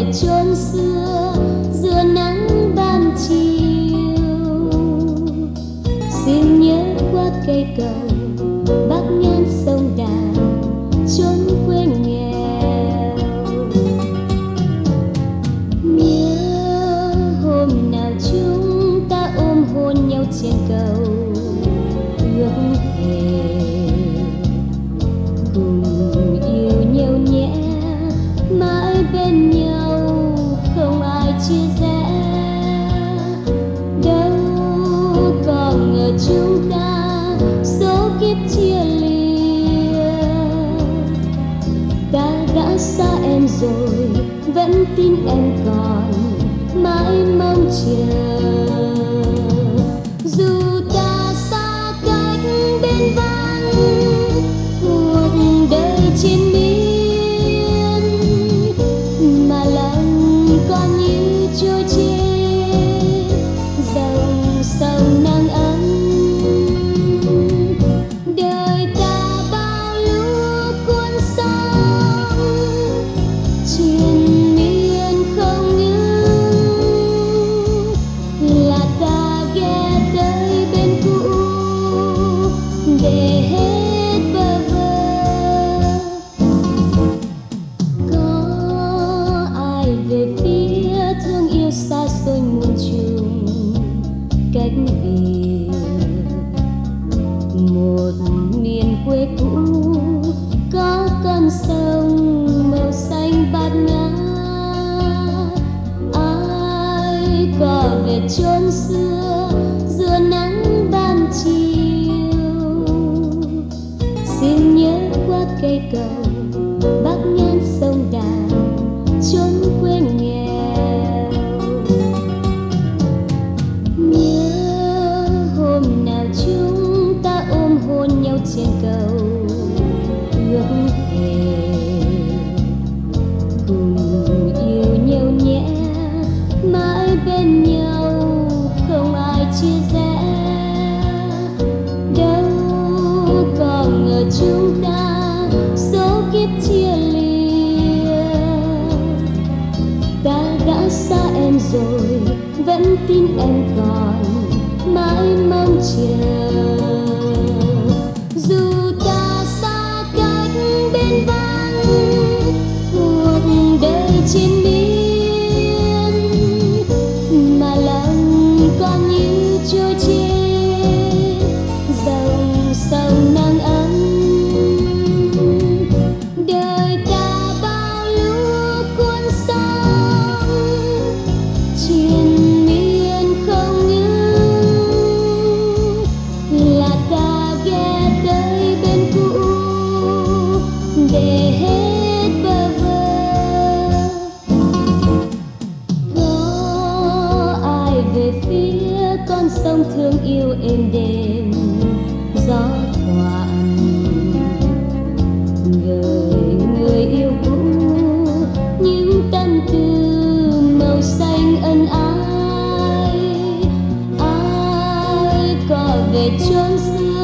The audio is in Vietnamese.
về chốn xưa giữa nắng ban chiều. Xin nhớ qua cây cầu bắc ngang sông Đà chốn quê nghèo. Nhớ hôm nào chúng ta ôm hôn nhau trên cầu, ước thề cùng yêu nhau nhé, mãi bên nhau không ai chia rẽ. Đâu còn ngờ chúng ta số kiếp chia lìa. Ta đã xa em rồi, vẫn tin em còn mãi mong chờ. Dù ta xa cách bên vắng cuộc đời chiến miên, mà lòng con như trôi trên dòng sông nắng ấm. Đời ta bao lũ cuốn sóng triền miên không ngừng, là ta ghé tới bên cũ để hết bơ vơ. Có ai về phía thương yêu xa xôi muôn trùng cách biệt, một miền quê cũ có con sông màu xanh bát ngát. Ai có về chốn xưa giữa nắng ban chiều. Xin nhớ qua cây cầu bắc ngang sông Đà chốn quê nghèo. Nhớ hôm nào chúng ta ôm hôn nhau trên cầu, ước thề cùng yêu nhau nhé, mãi bên nhau không ai chia rẽ. Đâu còn ngờ chúng ta số kiếp chia lìa. Ta đã xa em rồi, vẫn tin em còn mãi mong chờ. Dù ta xa cách bên vắng cuộc đời chiến miên, mà lòng con như trôi trên dòng sông nắng ấm. Đời ta bao lũ cuốn sóng triền miên không ngừng, là ta ghé tới bên cũ để hết bơ vơ. Có ai về phía con sông thương yêu êm đềm gió thoảng, gửi người yêu cũ những tâm tư màu xanh ân ái. Ai có về chốn xưa